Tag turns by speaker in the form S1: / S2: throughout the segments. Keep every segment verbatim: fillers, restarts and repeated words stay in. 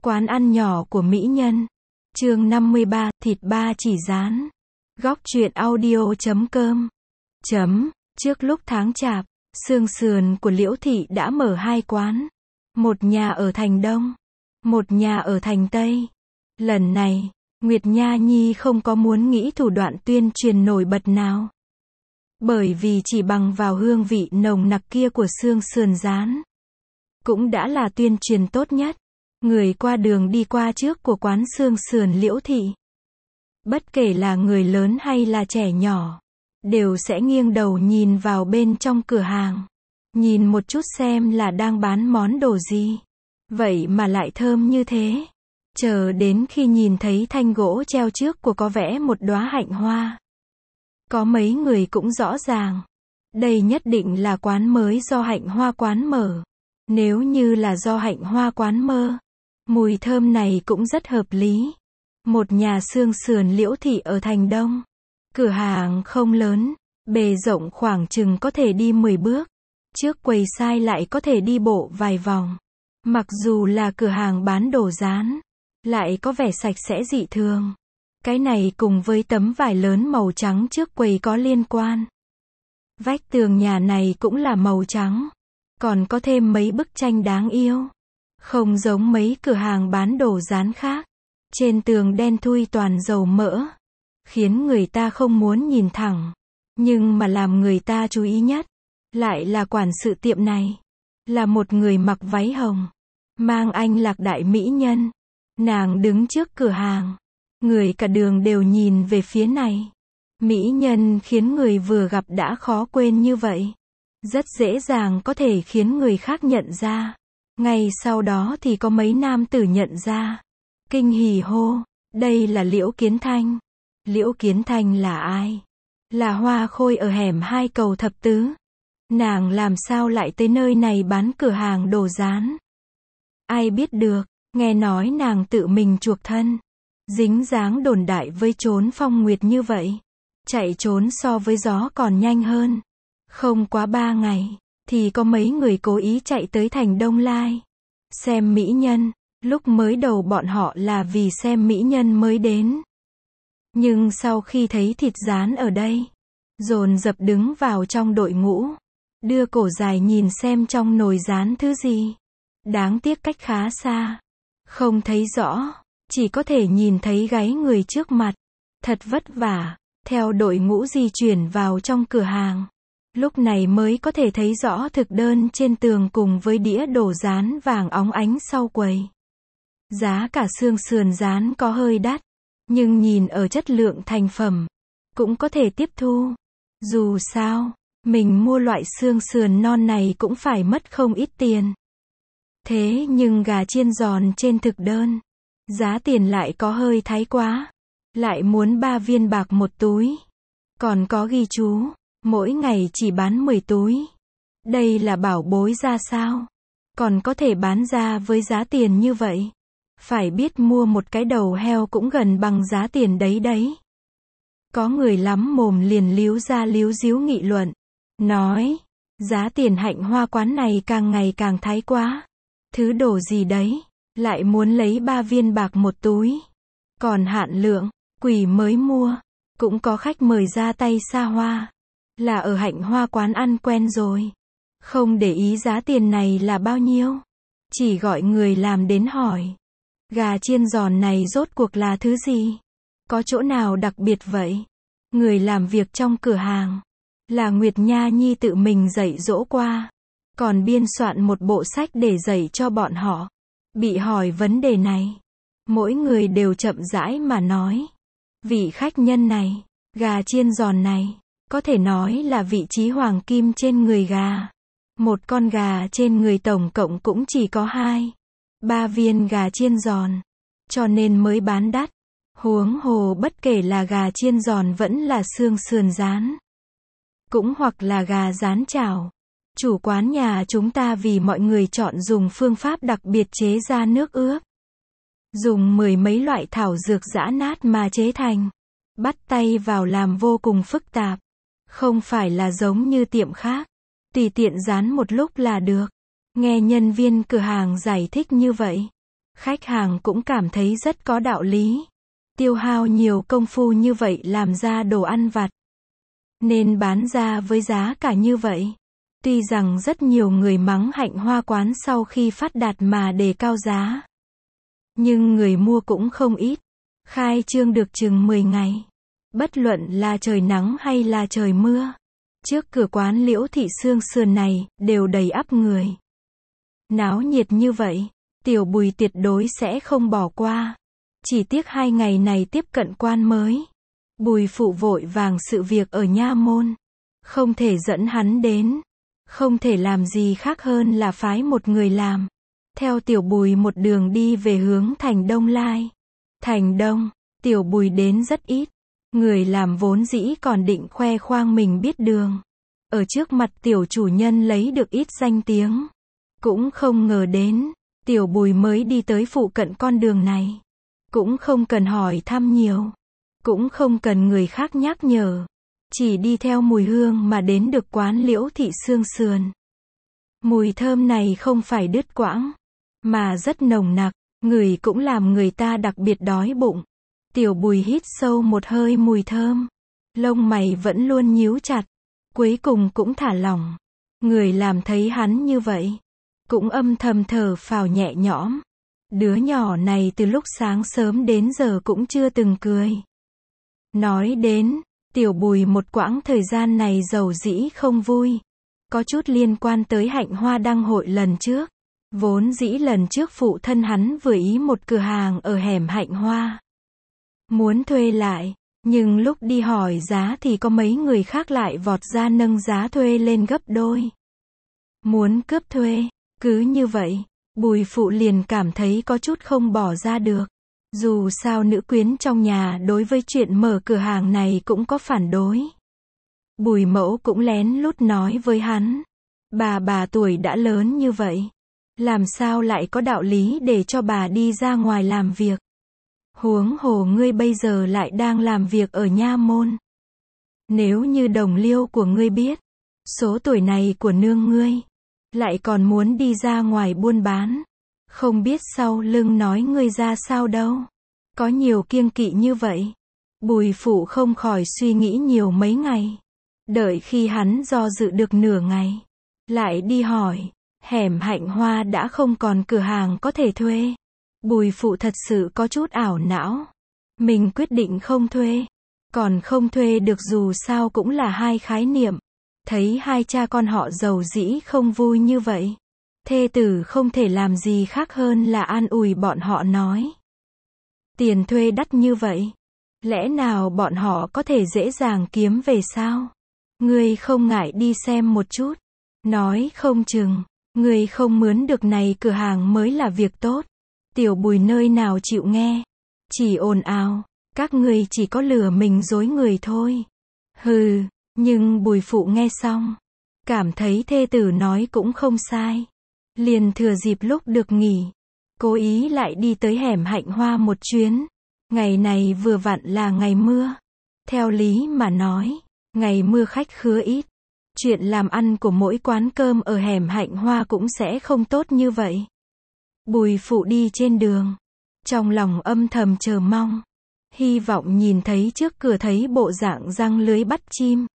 S1: Quán ăn nhỏ của mỹ nhân. Chương năm mươi ba, thịt ba chỉ rán. Góc truyện audio chấm com. Chấm, trước lúc tháng chạp, xương sườn của Liễu Thị đã mở hai quán. Một nhà ở thành Đông, một nhà ở thành Tây. Lần này, Nguyệt Nha Nhi không có muốn nghĩ thủ đoạn tuyên truyền nổi bật nào. Bởi vì chỉ bằng vào hương vị nồng nặc kia của xương sườn rán, cũng đã là tuyên truyền tốt nhất. Người qua đường đi qua trước của quán xương sườn Liễu Thị, bất kể là người lớn hay là trẻ nhỏ, đều sẽ nghiêng đầu nhìn vào bên trong cửa hàng, nhìn một chút xem là đang bán món đồ gì. Vậy mà lại thơm như thế. Chờ đến khi nhìn thấy thanh gỗ treo trước của có vẽ một đóa hạnh hoa. Có mấy người cũng rõ ràng, đây nhất định là quán mới do hạnh hoa quán mở. Nếu như là do hạnh hoa quán mơ, mùi thơm này cũng rất hợp lý. Một nhà xương sườn Liễu Thị ở thành Đông. Cửa hàng không lớn, bề rộng khoảng chừng có thể đi mười bước. Trước quầy sai lại có thể đi bộ vài vòng. Mặc dù là cửa hàng bán đồ rán, lại có vẻ sạch sẽ dị thường. Cái này cùng với tấm vải lớn màu trắng trước quầy có liên quan. Vách tường nhà này cũng là màu trắng. Còn có thêm mấy bức tranh đáng yêu. Không giống mấy cửa hàng bán đồ rán khác. Trên tường đen thui toàn dầu mỡ, khiến người ta không muốn nhìn thẳng. Nhưng mà làm người ta chú ý nhất, lại là quản sự tiệm này. Là một người mặc váy hồng, mang anh lạc đại mỹ nhân. Nàng đứng trước cửa hàng. Người cả đường đều nhìn về phía này. Mỹ nhân khiến người vừa gặp đã khó quên như vậy. Rất dễ dàng có thể khiến người khác nhận ra. Ngay sau đó thì có mấy nam tử nhận ra. Kinh hỉ hô, đây là Liễu Kiến Thanh. Liễu Kiến Thanh là ai? Là hoa khôi ở hẻm hai cầu thập tứ. Nàng làm sao lại tới nơi này bán cửa hàng đồ rán? Ai biết được, nghe nói nàng tự mình chuộc thân. Dính dáng đồn đại với trốn phong nguyệt như vậy. Chạy trốn so với gió còn nhanh hơn. Không quá ba ngày, thì có mấy người cố ý chạy tới thành Đông Lai. Xem mỹ nhân, lúc mới đầu bọn họ là vì xem mỹ nhân mới đến. Nhưng sau khi thấy thịt rán ở đây, dồn dập đứng vào trong đội ngũ. Đưa cổ dài nhìn xem trong nồi rán thứ gì. Đáng tiếc cách khá xa. Không thấy rõ, chỉ có thể nhìn thấy gáy người trước mặt. Thật vất vả, theo đội ngũ di chuyển vào trong cửa hàng. Lúc này mới có thể thấy rõ thực đơn trên tường cùng với đĩa đồ rán vàng óng ánh sau quầy. Giá cả xương sườn rán có hơi đắt, nhưng nhìn ở chất lượng thành phẩm, cũng có thể tiếp thu. Dù sao, mình mua loại xương sườn non này cũng phải mất không ít tiền. Thế nhưng gà chiên giòn trên thực đơn, giá tiền lại có hơi thái quá. Lại muốn ba viên bạc một túi. Còn có ghi chú, mỗi ngày chỉ bán mười túi. Đây là bảo bối ra sao? Còn có thể bán ra với giá tiền như vậy. Phải biết mua một cái đầu heo cũng gần bằng giá tiền đấy đấy. Có người lắm mồm liền líu ra líu díu nghị luận. Nói, giá tiền hạnh hoa quán này càng ngày càng thái quá. Thứ đồ gì đấy, lại muốn lấy ba viên bạc một túi. Còn hạn lượng, quỷ mới mua. Cũng có khách mời ra tay xa hoa. Là ở hạnh hoa quán ăn quen rồi. Không để ý giá tiền này là bao nhiêu. Chỉ gọi người làm đến hỏi. Gà chiên giòn này rốt cuộc là thứ gì? Có chỗ nào đặc biệt vậy? Người làm việc trong cửa hàng là Nguyệt Nha Nhi tự mình dạy dỗ qua. Còn biên soạn một bộ sách để dạy cho bọn họ. Bị hỏi vấn đề này, mỗi người đều chậm rãi mà nói. Vị khách nhân này, gà chiên giòn này, có thể nói là vị trí hoàng kim trên người gà. Một con gà trên người tổng cộng cũng chỉ có hai, ba viên gà chiên giòn. Cho nên mới bán đắt. Huống hồ bất kể là gà chiên giòn vẫn là xương sườn rán. Cũng hoặc là gà rán chảo. Chủ quán nhà chúng ta vì mọi người chọn dùng phương pháp đặc biệt chế ra nước ướp. Dùng mười mấy loại thảo dược giã nát mà chế thành. Bắt tay vào làm vô cùng phức tạp. Không phải là giống như tiệm khác. Tùy tiện rán một lúc là được. Nghe nhân viên cửa hàng giải thích như vậy. Khách hàng cũng cảm thấy rất có đạo lý. Tiêu hao nhiều công phu như vậy làm ra đồ ăn vặt, nên bán ra với giá cả như vậy. Tuy rằng rất nhiều người mắng Hạnh Hoa quán sau khi phát đạt mà đề cao giá, nhưng người mua cũng không ít. Khai trương được chừng mười ngày. Bất luận là trời nắng hay là trời mưa, trước cửa quán Liễu Thị Xương Sườn này, đều đầy ắp người. Náo nhiệt như vậy, Tiểu Bùi tuyệt đối sẽ không bỏ qua. Chỉ tiếc hai ngày này tiếp cận quan mới. Bùi phụ vội vàng sự việc ở nha môn, không thể dẫn hắn đến. Không thể làm gì khác hơn là phái một người làm. Theo Tiểu Bùi một đường đi về hướng thành Đông Lai. Thành Đông, Tiểu Bùi đến rất ít. Người làm vốn dĩ còn định khoe khoang mình biết đường. Ở trước mặt tiểu chủ nhân lấy được ít danh tiếng. Cũng không ngờ đến, Tiểu Bùi mới đi tới phụ cận con đường này. Cũng không cần hỏi thăm nhiều. Cũng không cần người khác nhắc nhở. Chỉ đi theo mùi hương mà đến được quán Liễu Thị Xương Sườn. Mùi thơm này không phải đứt quãng, mà rất nồng nặc, ngửi cũng làm người ta đặc biệt đói bụng. Tiểu Bùi hít sâu một hơi mùi thơm. Lông mày vẫn luôn nhíu chặt. Cuối cùng cũng thả lỏng. Người làm thấy hắn như vậy, cũng âm thầm thở phào nhẹ nhõm. Đứa nhỏ này từ lúc sáng sớm đến giờ cũng chưa từng cười. Nói đến, Tiểu Bùi một quãng thời gian này dầu dĩ không vui. Có chút liên quan tới Hạnh Hoa đăng hội lần trước. Vốn dĩ lần trước phụ thân hắn vừa ý một cửa hàng ở hẻm Hạnh Hoa. Muốn thuê lại, nhưng lúc đi hỏi giá thì có mấy người khác lại vọt ra nâng giá thuê lên gấp đôi. Muốn cướp thuê, cứ như vậy, Bùi phụ liền cảm thấy có chút không bỏ ra được. Dù sao nữ quyến trong nhà đối với chuyện mở cửa hàng này cũng có phản đối. Bùi mẫu cũng lén lút nói với hắn. Bà bà tuổi đã lớn như vậy, làm sao lại có đạo lý để cho bà đi ra ngoài làm việc. Huống hồ ngươi bây giờ lại đang làm việc ở nha môn. Nếu như đồng liêu của ngươi biết, số tuổi này của nương ngươi, lại còn muốn đi ra ngoài buôn bán, không biết sau lưng nói ngươi ra sao đâu. Có nhiều kiêng kỵ như vậy. Bùi phụ không khỏi suy nghĩ nhiều mấy ngày. Đợi khi hắn do dự được nửa ngày, lại đi hỏi, hẻm Hạnh Hoa đã không còn cửa hàng có thể thuê. Bùi phụ thật sự có chút ảo não. Mình quyết định không thuê. Còn không thuê được dù sao cũng là hai khái niệm. Thấy hai cha con họ giàu dĩ không vui như vậy. Thê tử không thể làm gì khác hơn là an ủi bọn họ nói. Tiền thuê đắt như vậy. Lẽ nào bọn họ có thể dễ dàng kiếm về sao? Ngươi không ngại đi xem một chút. Nói không chừng, ngươi không mướn được này cửa hàng mới là việc tốt. Tiểu Bùi nơi nào chịu nghe. Chỉ ồn ào. Các ngươi chỉ có lừa mình dối người thôi. Hừ, nhưng Bùi phụ nghe xong, cảm thấy thê tử nói cũng không sai. Liền thừa dịp lúc được nghỉ, cố ý lại đi tới hẻm Hạnh Hoa một chuyến. Ngày này vừa vặn là ngày mưa. Theo lý mà nói, ngày mưa khách khứa ít. Chuyện làm ăn của mỗi quán cơm ở hẻm Hạnh Hoa cũng sẽ không tốt như vậy. Bùi phụ đi trên đường, trong lòng âm thầm chờ mong, hy vọng nhìn thấy trước cửa thấy bộ dạng răng lưới bắt chim.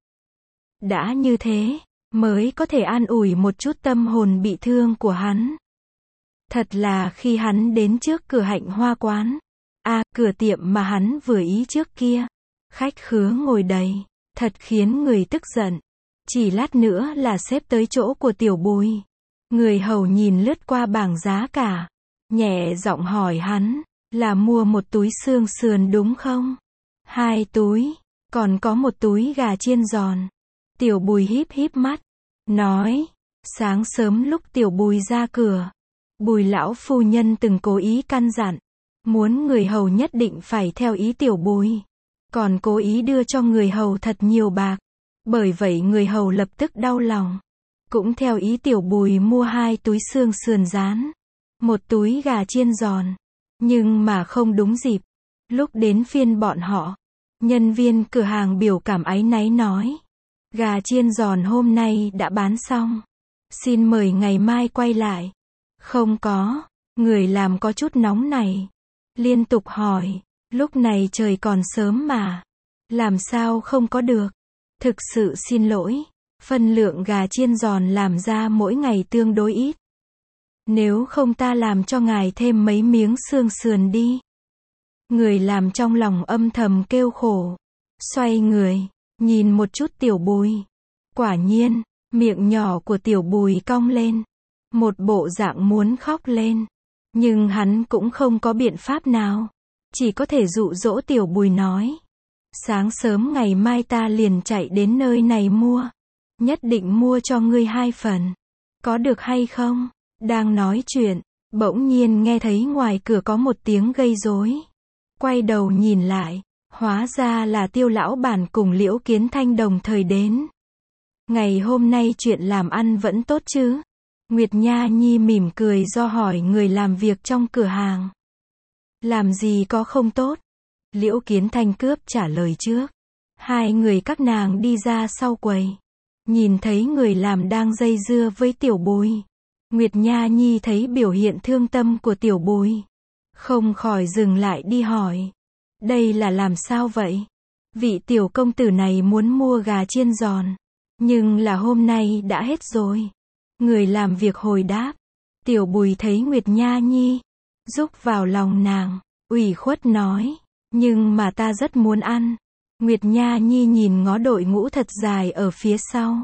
S1: Đã như thế, mới có thể an ủi một chút tâm hồn bị thương của hắn. Thật là khi hắn đến trước cửa Hạnh Hoa quán, à, cửa tiệm mà hắn vừa ý trước kia, khách khứa ngồi đầy, thật khiến người tức giận. Chỉ lát nữa là xếp tới chỗ của Tiểu Bùi. Người hầu nhìn lướt qua bảng giá cả, nhẹ giọng hỏi hắn, là mua một túi xương sườn đúng không? Hai túi, còn có một túi gà chiên giòn. Tiểu Bùi híp híp mắt, nói, sáng sớm lúc Tiểu Bùi ra cửa, Bùi lão phu nhân từng cố ý căn dặn, muốn người hầu nhất định phải theo ý Tiểu Bùi. Còn cố ý đưa cho người hầu thật nhiều bạc. Bởi vậy người hầu lập tức đau lòng. Cũng theo ý Tiểu Bùi mua hai túi xương sườn rán, một túi gà chiên giòn. Nhưng mà không đúng dịp. Lúc đến phiên bọn họ, nhân viên cửa hàng biểu cảm áy náy nói, gà chiên giòn hôm nay đã bán xong, xin mời ngày mai quay lại. Không có, Người làm có chút nóng này. Liên tục hỏi. Lúc này trời còn sớm mà. Làm sao không có được. Thực sự xin lỗi. Phân lượng gà chiên giòn làm ra mỗi ngày tương đối ít. Nếu không ta làm cho ngài thêm mấy miếng xương sườn đi. Người làm trong lòng âm thầm kêu khổ. Xoay người. Nhìn một chút Tiểu Bùi. Quả nhiên. Miệng nhỏ của Tiểu Bùi cong lên. Một bộ dạng muốn khóc lên. Nhưng hắn cũng không có biện pháp nào. Chỉ có thể dụ dỗ Tiểu Bùi nói. Sáng sớm ngày mai ta liền chạy đến nơi này mua. Nhất định mua cho ngươi hai phần. Có được hay không? Đang nói chuyện. Bỗng nhiên nghe thấy ngoài cửa có một tiếng gây rối. Quay đầu nhìn lại. Hóa ra là Tiêu lão bản cùng Liễu Kiến Thanh đồng thời đến. Ngày hôm nay chuyện làm ăn vẫn tốt chứ? Nguyệt Nha Nhi mỉm cười do hỏi người làm việc trong cửa hàng. Làm gì có không tốt? Liễu Kiến Thanh cướp trả lời trước. Hai người các nàng đi ra sau quầy. Nhìn thấy người làm đang dây dưa với Tiểu Bùi. Nguyệt Nha Nhi thấy biểu hiện thương tâm của Tiểu Bùi. Không khỏi dừng lại đi hỏi. Đây là làm sao vậy? Vị tiểu công tử này muốn mua gà chiên giòn. Nhưng là hôm nay đã hết rồi. Người làm việc hồi đáp. Tiểu Bùi thấy Nguyệt Nha Nhi. Rúc vào lòng nàng. Ủy khuất nói. Nhưng mà ta rất muốn ăn. Nguyệt Nha Nhi nhìn ngó đội ngũ thật dài ở phía sau.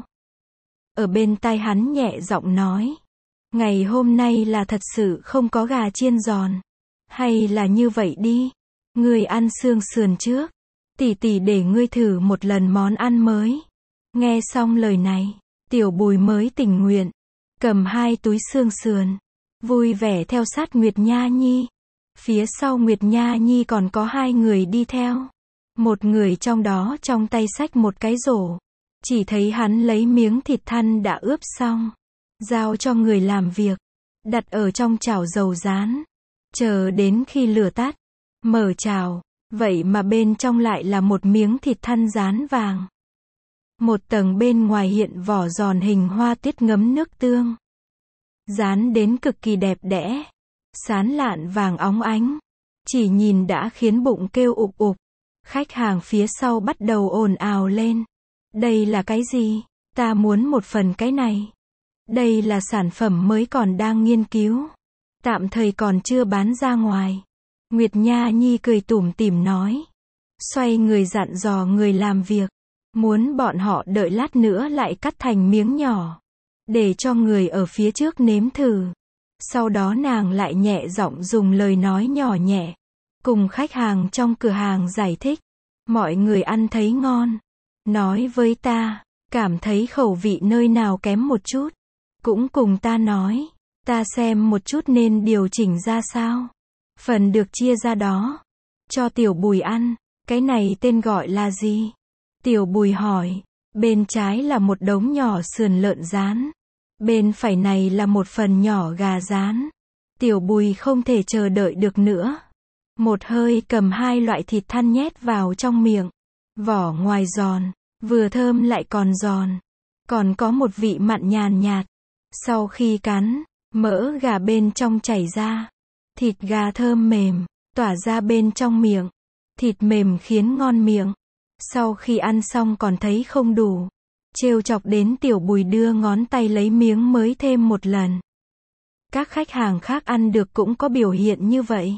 S1: Ở bên tai hắn nhẹ giọng nói. Ngày hôm nay là thật sự không có gà chiên giòn. Hay là như vậy đi. Ngươi ăn xương sườn trước. Tỷ tỷ để ngươi thử một lần món ăn mới. Nghe xong lời này. Tiểu Bùi mới tình nguyện. Cầm hai túi xương sườn. Vui vẻ theo sát Nguyệt Nha Nhi. Phía sau Nguyệt Nha Nhi còn có hai người đi theo. Một người trong đó trong tay xách một cái rổ. Chỉ thấy hắn lấy miếng thịt thăn đã ướp xong. Giao cho người làm việc. Đặt ở trong chảo dầu rán. Chờ đến khi lửa tắt. Mở chảo. Vậy mà bên trong lại là một miếng thịt thăn rán vàng. Một tầng bên ngoài hiện vỏ giòn hình hoa tuyết ngấm nước tương. Rán đến cực kỳ đẹp đẽ. Sán lạn vàng óng ánh. Chỉ nhìn đã khiến bụng kêu ục ục. Khách hàng phía sau bắt đầu ồn ào lên. Đây là cái gì? Ta muốn một phần cái này. Đây là sản phẩm mới còn đang nghiên cứu. Tạm thời còn chưa bán ra ngoài. Nguyệt Nha Nhi cười tủm tỉm nói. Xoay người dặn dò người làm việc. Muốn bọn họ đợi lát nữa lại cắt thành miếng nhỏ. Để cho người ở phía trước nếm thử. Sau đó nàng lại nhẹ giọng dùng lời nói nhỏ nhẹ. Cùng khách hàng trong cửa hàng giải thích. Mọi người ăn thấy ngon. Nói với ta. Cảm thấy khẩu vị nơi nào kém một chút. Cũng cùng ta nói. Ta xem một chút nên điều chỉnh ra sao. Phần được chia ra đó. Cho Tiểu Bùi ăn. Cái này tên gọi là gì? Tiểu Bùi hỏi. Bên trái là một đống nhỏ sườn lợn rán. Bên phải này là một phần nhỏ gà rán. Tiểu Bùi không thể chờ đợi được nữa. Một hơi cầm hai loại thịt thăn nhét vào trong miệng. Vỏ ngoài giòn. Vừa thơm lại còn giòn. Còn có một vị mặn nhàn nhạt. Sau khi cắn, mỡ gà bên trong chảy ra. Thịt gà thơm mềm, tỏa ra bên trong miệng. Thịt mềm khiến ngon miệng. Sau khi ăn xong còn thấy không đủ. Trêu chọc đến Tiểu Bùi đưa ngón tay lấy miếng mới thêm một lần. Các khách hàng khác ăn được cũng có biểu hiện như vậy.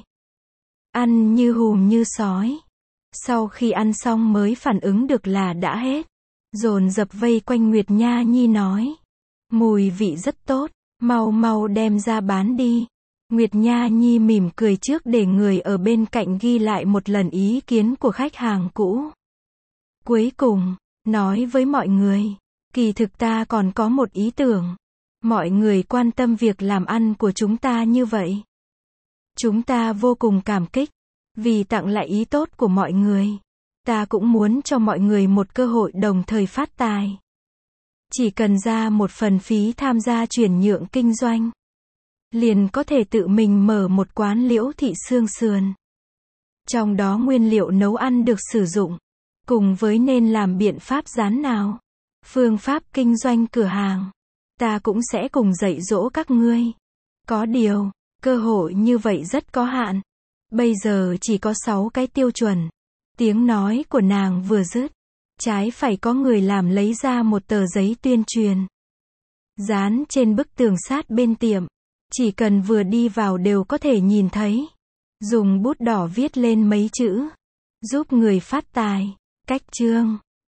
S1: Ăn như hùm như sói. Sau khi ăn xong mới phản ứng được là đã hết. Dồn dập vây quanh Nguyệt Nha Nhi nói. Mùi vị rất tốt, mau mau đem ra bán đi. Nguyệt Nha Nhi mỉm cười trước để người ở bên cạnh ghi lại một lần ý kiến của khách hàng cũ. Cuối cùng, nói với mọi người, kỳ thực ta còn có một ý tưởng. Mọi người quan tâm việc làm ăn của chúng ta như vậy. Chúng ta vô cùng cảm kích, vì tặng lại ý tốt của mọi người. Ta cũng muốn cho mọi người một cơ hội đồng thời phát tài. Chỉ cần ra một phần phí tham gia chuyển nhượng kinh doanh. Liền có thể tự mình mở một quán Liễu Thị xương sườn. Trong đó nguyên liệu nấu ăn được sử dụng. Cùng với nên làm biện pháp rán nào. Phương pháp kinh doanh cửa hàng. Ta cũng sẽ cùng dạy dỗ các ngươi. Có điều, Cơ hội như vậy rất có hạn. Bây giờ chỉ có sáu cái tiêu chuẩn. Tiếng nói của nàng vừa dứt, trái phải có người làm lấy ra một tờ giấy tuyên truyền. Dán trên bức tường sát bên tiệm. Chỉ cần vừa đi vào đều có thể nhìn thấy. Dùng bút đỏ viết lên mấy chữ. Giúp người phát tài. Cách chương.